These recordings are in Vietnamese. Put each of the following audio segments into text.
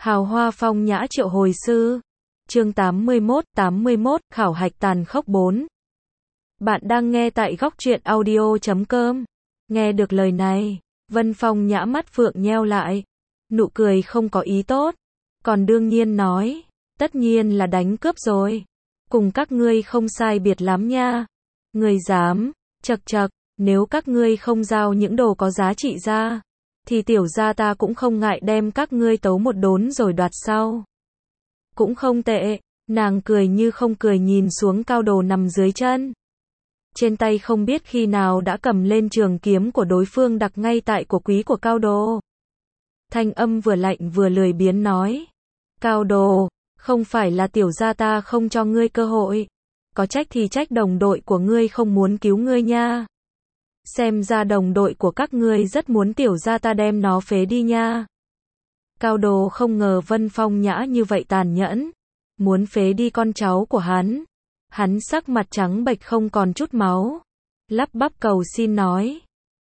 Hào hoa phong nhã triệu hồi sư. Chương 81, khảo hạch tàn khốc 4. Bạn đang nghe tại góc truyện audio.com. Nghe được lời này, Vân Phong nhã mắt phượng nheo lại. Nụ cười không có ý tốt. Còn đương nhiên nói, tất nhiên là đánh cướp rồi. Cùng các ngươi không sai biệt lắm nha. Ngươi dám, chậc chậc, nếu các ngươi không giao những đồ có giá trị ra, thì tiểu gia ta cũng không ngại đem các ngươi tấu một đốn rồi đoạt sau. Cũng không tệ, nàng cười như không cười nhìn xuống Cao Đồ nằm dưới chân. Trên tay không biết khi nào đã cầm lên trường kiếm của đối phương đặt ngay tại cổ quý của Cao Đồ. Thanh âm vừa lạnh vừa lười biếng nói. Cao Đồ, không phải là tiểu gia ta không cho ngươi cơ hội. Có trách thì trách đồng đội của ngươi không muốn cứu ngươi nha. Xem ra đồng đội của các ngươi rất muốn tiểu gia ta đem nó phế đi nha. Cao Đồ không ngờ Vân Phong nhã như vậy tàn nhẫn. Muốn phế đi con cháu của hắn. Hắn sắc mặt trắng bệch không còn chút máu. Lắp bắp cầu xin nói.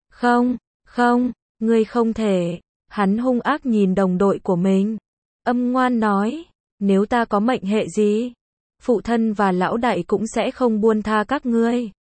Không, ngươi không thể. Hắn hung ác nhìn đồng đội của mình. Âm ngoan nói. Nếu ta có mệnh hệ gì, phụ thân và lão đại cũng sẽ không buông tha các ngươi.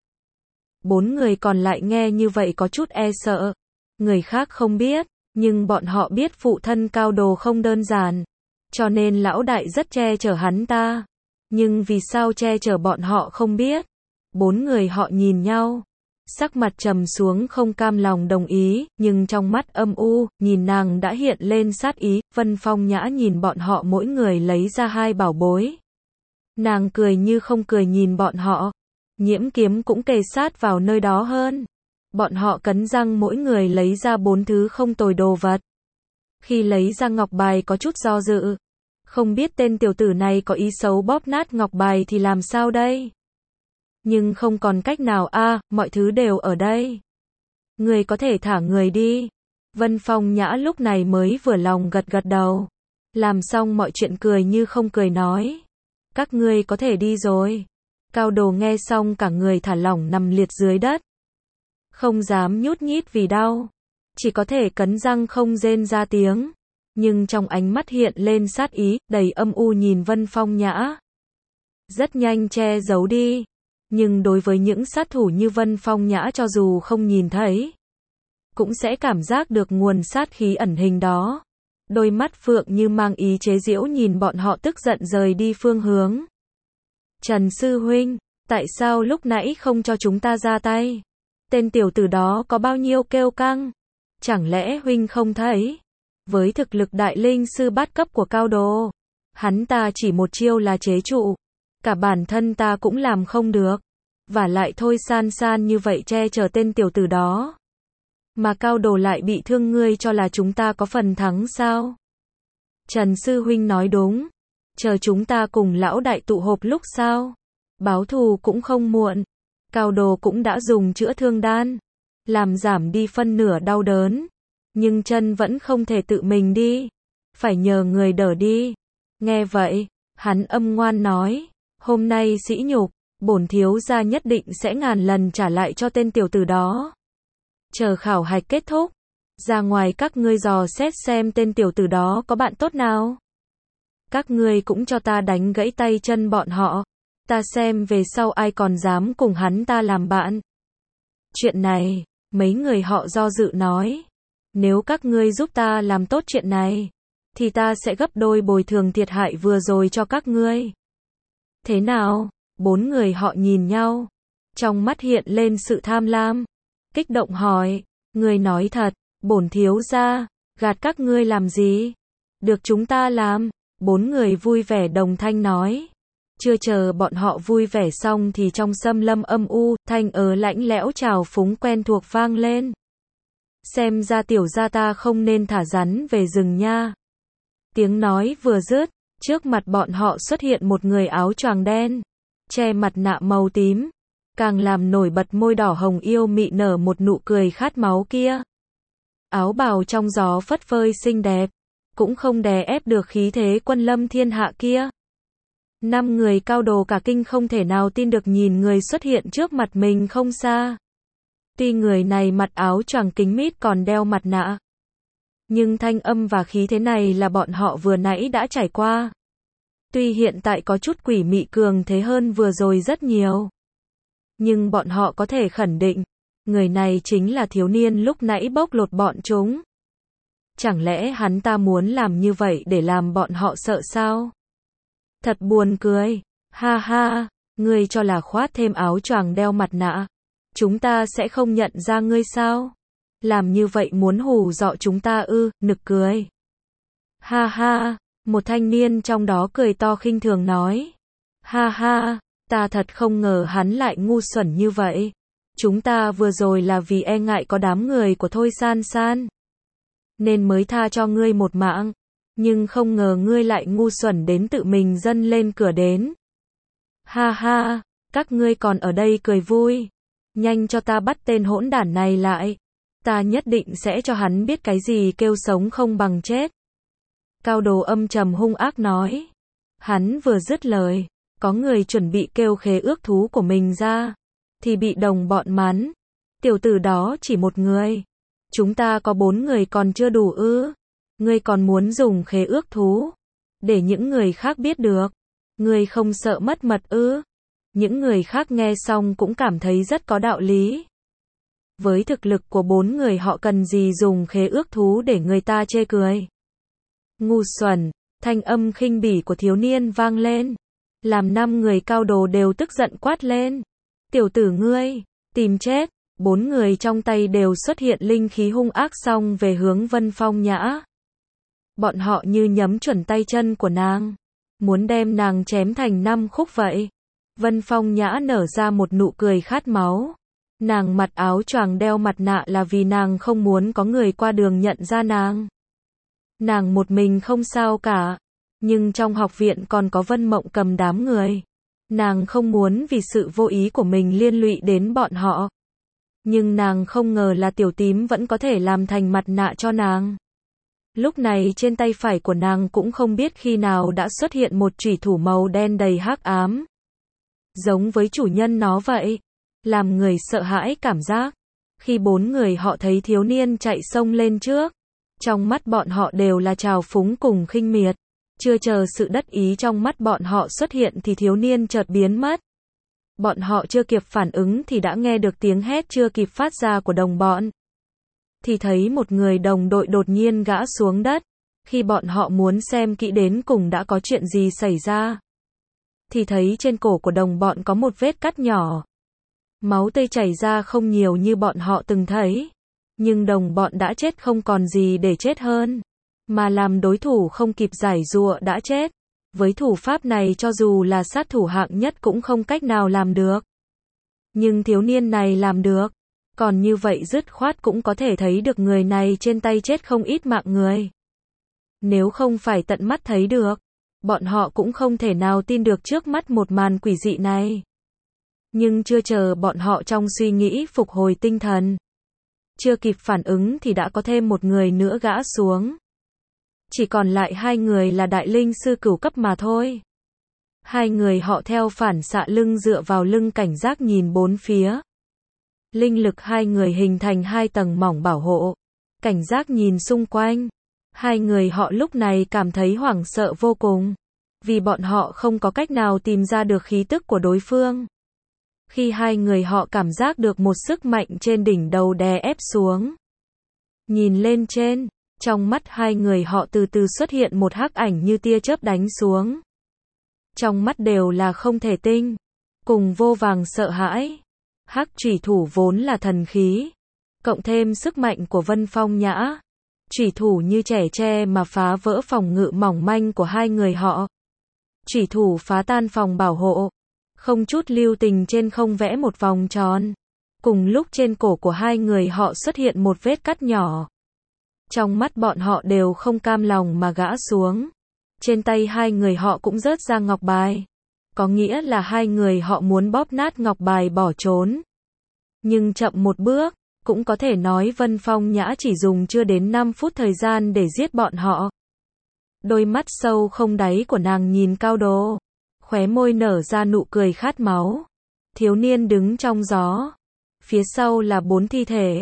4 người còn lại nghe như vậy có chút e sợ. Người khác không biết, nhưng bọn họ biết phụ thân Cao Đồ không đơn giản. Cho nên lão đại rất che chở hắn ta. Nhưng vì sao che chở bọn họ không biết. 4 người họ nhìn nhau. Sắc mặt trầm xuống không cam lòng đồng ý, nhưng trong mắt âm u, nhìn nàng đã hiện lên sát ý. Vân Phong nhã nhìn bọn họ mỗi người lấy ra 2 bảo bối. Nàng cười như không cười nhìn bọn họ. Nhiễm kiếm cũng kề sát vào nơi đó hơn. Bọn họ cắn răng mỗi người lấy ra 4 thứ không tồi đồ vật. Khi lấy ra ngọc bài có chút do dự. Không biết tên tiểu tử này có ý xấu bóp nát ngọc bài thì làm sao đây? Nhưng không còn cách nào mọi thứ đều ở đây. Người có thể thả người đi. Vân Phong nhã lúc này mới vừa lòng gật gật đầu. Làm xong mọi chuyện cười như không cười nói. Các ngươi có thể đi rồi. Cao Đồ nghe xong cả người thả lỏng nằm liệt dưới đất. Không dám nhút nhít vì đau. Chỉ có thể cắn răng không rên ra tiếng. Nhưng trong ánh mắt hiện lên sát ý, đầy âm u nhìn Vân Phong nhã. Rất nhanh che giấu đi. Nhưng đối với những sát thủ như Vân Phong nhã cho dù không nhìn thấy, cũng sẽ cảm giác được nguồn sát khí ẩn hình đó. Đôi mắt phượng như mang ý chế giễu nhìn bọn họ tức giận rời đi phương hướng. Trần sư huynh, tại sao lúc nãy không cho chúng ta ra tay? Tên tiểu tử đó có bao nhiêu kêu căng? Chẳng lẽ huynh không thấy? Với thực lực đại linh sư bát cấp của Cao Đồ, hắn ta chỉ một chiêu là chế trụ. Cả bản thân ta cũng làm không được. Và lại thôi san san như vậy che chở tên tiểu tử đó. Mà Cao Đồ lại bị thương ngươi cho là chúng ta có phần thắng sao? Trần sư huynh nói đúng. Chờ chúng ta cùng lão đại tụ họp lúc sau. Báo thù cũng không muộn. Cao Đồ cũng đã dùng chữa thương đan. Làm giảm đi phân nửa đau đớn. Nhưng chân vẫn không thể tự mình đi. Phải nhờ người đỡ đi. Nghe vậy, hắn âm ngoan nói. Hôm nay sỉ nhục, bổn thiếu gia nhất định sẽ ngàn lần trả lại cho tên tiểu tử đó. Chờ khảo hạch kết thúc, ra ngoài các ngươi dò xét xem tên tiểu tử đó có bạn tốt nào. Các ngươi cũng cho ta đánh gãy tay chân bọn họ. Ta xem về sau ai còn dám cùng hắn ta làm bạn. Chuyện này, mấy người họ do dự nói. Nếu các ngươi giúp ta làm tốt chuyện này, thì ta sẽ gấp đôi bồi thường thiệt hại vừa rồi cho các ngươi. Thế nào? 4 người họ nhìn nhau. Trong mắt hiện lên sự tham lam. Kích động hỏi. Ngươi nói thật, bổn thiếu gia, gạt các ngươi làm gì? Được chúng ta làm. 4 người vui vẻ đồng thanh nói. Chưa chờ bọn họ vui vẻ xong thì trong xâm lâm âm u, thanh lạnh lẽo trào phúng quen thuộc vang lên. Xem ra tiểu gia ta không nên thả rắn về rừng nha. Tiếng nói vừa dứt, trước mặt bọn họ xuất hiện một người áo choàng đen, che mặt nạ màu tím, càng làm nổi bật môi đỏ hồng yêu mị nở một nụ cười khát máu kia. Áo bào trong gió phất phới xinh đẹp, cũng không đè ép được khí thế quân lâm thiên hạ kia. 5 người Cao Đồ cả kinh không thể nào tin được nhìn người xuất hiện trước mặt mình không xa. Tuy người này mặc áo choàng kính mít còn đeo mặt nạ, Nhưng thanh âm và khí thế này là bọn họ vừa nãy đã trải qua. Tuy hiện tại có chút quỷ mị cường thế hơn vừa rồi rất nhiều. Nhưng bọn họ có thể khẳng định, người này chính là thiếu niên lúc nãy bóc lột bọn chúng. Chẳng lẽ hắn ta muốn làm như vậy để làm bọn họ sợ sao? Thật buồn cười. Ha ha, ngươi cho là khoác thêm áo choàng đeo mặt nạ, chúng ta sẽ không nhận ra ngươi sao? Làm như vậy muốn hù dọa chúng ta ư? Nực cười. Ha ha, một thanh niên trong đó cười to khinh thường nói. Ha ha, ta thật không ngờ hắn lại ngu xuẩn như vậy. Chúng ta vừa rồi là vì e ngại có đám người của Thôi San San, nên mới tha cho ngươi một mạng. Nhưng không ngờ ngươi lại ngu xuẩn đến tự mình dâng lên cửa đến. Ha ha, các ngươi còn ở đây cười vui. Nhanh cho ta bắt tên hỗn đản này lại. Ta nhất định sẽ cho hắn biết cái gì kêu sống không bằng chết. Cao Đồ âm trầm hung ác nói. Hắn vừa dứt lời, có người chuẩn bị kêu khế ước thú của mình ra, thì bị đồng bọn mắng. Tiểu tử đó chỉ một người. Chúng ta có 4 người còn chưa đủ ư? Ngươi còn muốn dùng khế ước thú để những người khác biết được. Ngươi không sợ mất mật ư? Những người khác nghe xong cũng cảm thấy rất có đạo lý. Với thực lực của 4 người họ cần gì dùng khế ước thú để người ta chê cười. Ngu xuẩn, thanh âm khinh bỉ của thiếu niên vang lên. Làm 5 người Cao Đồ đều tức giận quát lên. Tiểu tử ngươi, tìm chết. 4 người trong tay đều xuất hiện linh khí hung ác xông về hướng Vân Phong Nhã. Bọn họ như nhắm chuẩn tay chân của nàng, muốn đem nàng chém thành 5 khúc vậy. Vân Phong Nhã nở ra một nụ cười khát máu. Nàng mặc áo choàng đeo mặt nạ là vì nàng không muốn có người qua đường nhận ra nàng. Nàng một mình không sao cả, nhưng trong học viện còn có Vân Mộng Cầm đám người. Nàng không muốn vì sự vô ý của mình liên lụy đến bọn họ. Nhưng nàng không ngờ là tiểu tím vẫn có thể làm thành mặt nạ cho nàng. Lúc này trên tay phải của nàng cũng không biết khi nào đã xuất hiện một chủy thủ màu đen đầy hắc ám. Giống với chủ nhân nó vậy. Làm người sợ hãi cảm giác. Khi 4 người họ thấy thiếu niên chạy xông lên trước, trong mắt bọn họ đều là trào phúng cùng khinh miệt. Chưa chờ sự đắc ý trong mắt bọn họ xuất hiện thì thiếu niên chợt biến mất. Bọn họ chưa kịp phản ứng thì đã nghe được tiếng hét chưa kịp phát ra của đồng bọn. Thì thấy một người đồng đội đột nhiên ngã xuống đất. Khi bọn họ muốn xem kỹ đến cùng đã có chuyện gì xảy ra, thì thấy trên cổ của đồng bọn có một vết cắt nhỏ. Máu tươi chảy ra không nhiều như bọn họ từng thấy. Nhưng đồng bọn đã chết không còn gì để chết hơn. Mà làm đối thủ không kịp giải giụa đã chết. Với thủ pháp này cho dù là sát thủ hạng nhất cũng không cách nào làm được. Nhưng thiếu niên này làm được. Còn như vậy dứt khoát cũng có thể thấy được người này trên tay chết không ít mạng người. Nếu không phải tận mắt thấy được, bọn họ cũng không thể nào tin được trước mắt một màn quỷ dị này. Nhưng chưa chờ bọn họ trong suy nghĩ phục hồi tinh thần, chưa kịp phản ứng thì đã có thêm một người nữa ngã xuống. Chỉ còn lại 2 người là đại linh sư cửu cấp mà thôi. 2 người họ theo phản xạ lưng dựa vào lưng cảnh giác nhìn bốn phía. Linh lực 2 người hình thành 2 tầng mỏng bảo hộ. Cảnh giác nhìn xung quanh. 2 người họ lúc này cảm thấy hoảng sợ vô cùng. Vì bọn họ không có cách nào tìm ra được khí tức của đối phương. Khi 2 người họ cảm giác được một sức mạnh trên đỉnh đầu đè ép xuống. Nhìn lên trên, trong mắt 2 người họ từ từ xuất hiện một hắc ảnh như tia chớp đánh xuống. Trong mắt đều là không thể tin, cùng vô vàng sợ hãi. Hắc chủy thủ vốn là thần khí, cộng thêm sức mạnh của Vân Phong Nhã. Chủy thủ như trẻ tre mà phá vỡ phòng ngự mỏng manh của 2 người họ. Chủy thủ phá tan phòng bảo hộ, không chút lưu tình trên không vẽ một vòng tròn. Cùng lúc trên cổ của 2 người họ xuất hiện một vết cắt nhỏ. Trong mắt bọn họ đều không cam lòng mà gã xuống. Trên tay 2 người họ cũng rớt ra ngọc bài. Có nghĩa là 2 người họ muốn bóp nát ngọc bài bỏ trốn. Nhưng chậm một bước, cũng có thể nói Vân Phong Nhã chỉ dùng chưa đến 5 phút thời gian để giết bọn họ. Đôi mắt sâu không đáy của nàng nhìn Cao Đồ, khóe môi nở ra nụ cười khát máu. Thiếu niên đứng trong gió, phía sau là 4 thi thể.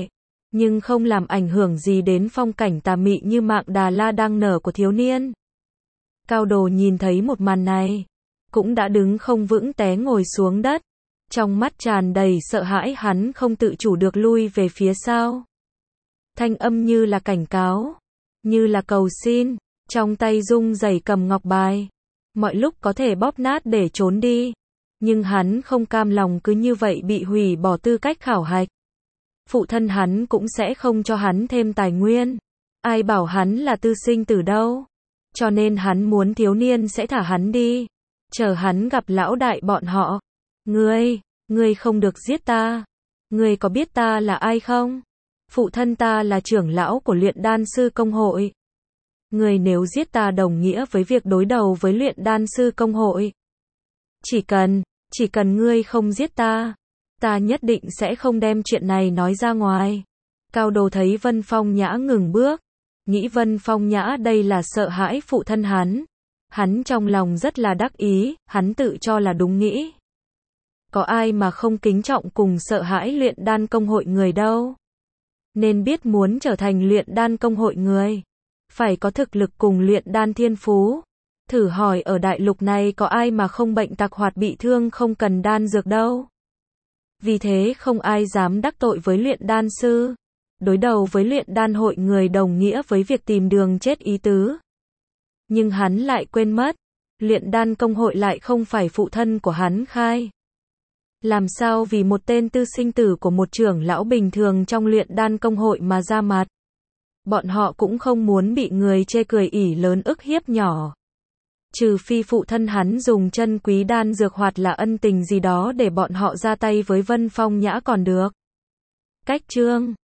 nhưng không làm ảnh hưởng gì đến phong cảnh tà mị như mạng Đà La đang nở của thiếu niên. Cao Đồ nhìn thấy một màn này, cũng đã đứng không vững té ngồi xuống đất. Trong mắt tràn đầy sợ hãi, hắn không tự chủ được lui về phía sau. Thanh âm như là cảnh cáo, như là cầu xin, trong tay rung rẩy cầm ngọc bài. Mọi lúc có thể bóp nát để trốn đi. Nhưng hắn không cam lòng cứ như vậy bị hủy bỏ tư cách khảo hạch. Phụ thân hắn cũng sẽ không cho hắn thêm tài nguyên. Ai bảo hắn là tư sinh tử đâu. Cho nên hắn muốn thiếu niên sẽ thả hắn đi. Chờ hắn gặp lão đại bọn họ. Ngươi không được giết ta. Ngươi có biết ta là ai không? Phụ thân ta là trưởng lão của luyện đan sư công hội. Ngươi nếu giết ta đồng nghĩa với việc đối đầu với luyện đan sư công hội. Chỉ cần ngươi không giết ta, ta nhất định sẽ không đem chuyện này nói ra ngoài. Cao Đồ thấy Vân Phong Nhã ngừng bước, nghĩ Vân Phong Nhã đây là sợ hãi phụ thân hắn. Hắn trong lòng rất là đắc ý, hắn tự cho là đúng nghĩ. Có ai mà không kính trọng cùng sợ hãi luyện đan công hội người đâu. Nên biết muốn trở thành luyện đan công hội người, phải có thực lực cùng luyện đan thiên phú. Thử hỏi ở đại lục này có ai mà không bệnh tặc hoặc bị thương không cần đan dược đâu. Vì thế không ai dám đắc tội với luyện đan sư. Đối đầu với luyện đan hội người đồng nghĩa với việc tìm đường chết ý tứ. Nhưng hắn lại quên mất, luyện đan công hội lại không phải phụ thân của hắn khai. Làm sao vì một tên tư sinh tử của một trưởng lão bình thường trong luyện đan công hội mà ra mặt. Bọn họ cũng không muốn bị người chê cười ỷ lớn ức hiếp nhỏ. Trừ phi phụ thân hắn dùng chân quý đan dược hoặc là ân tình gì đó để bọn họ ra tay với Vân Phong Nhã còn được. Cách chương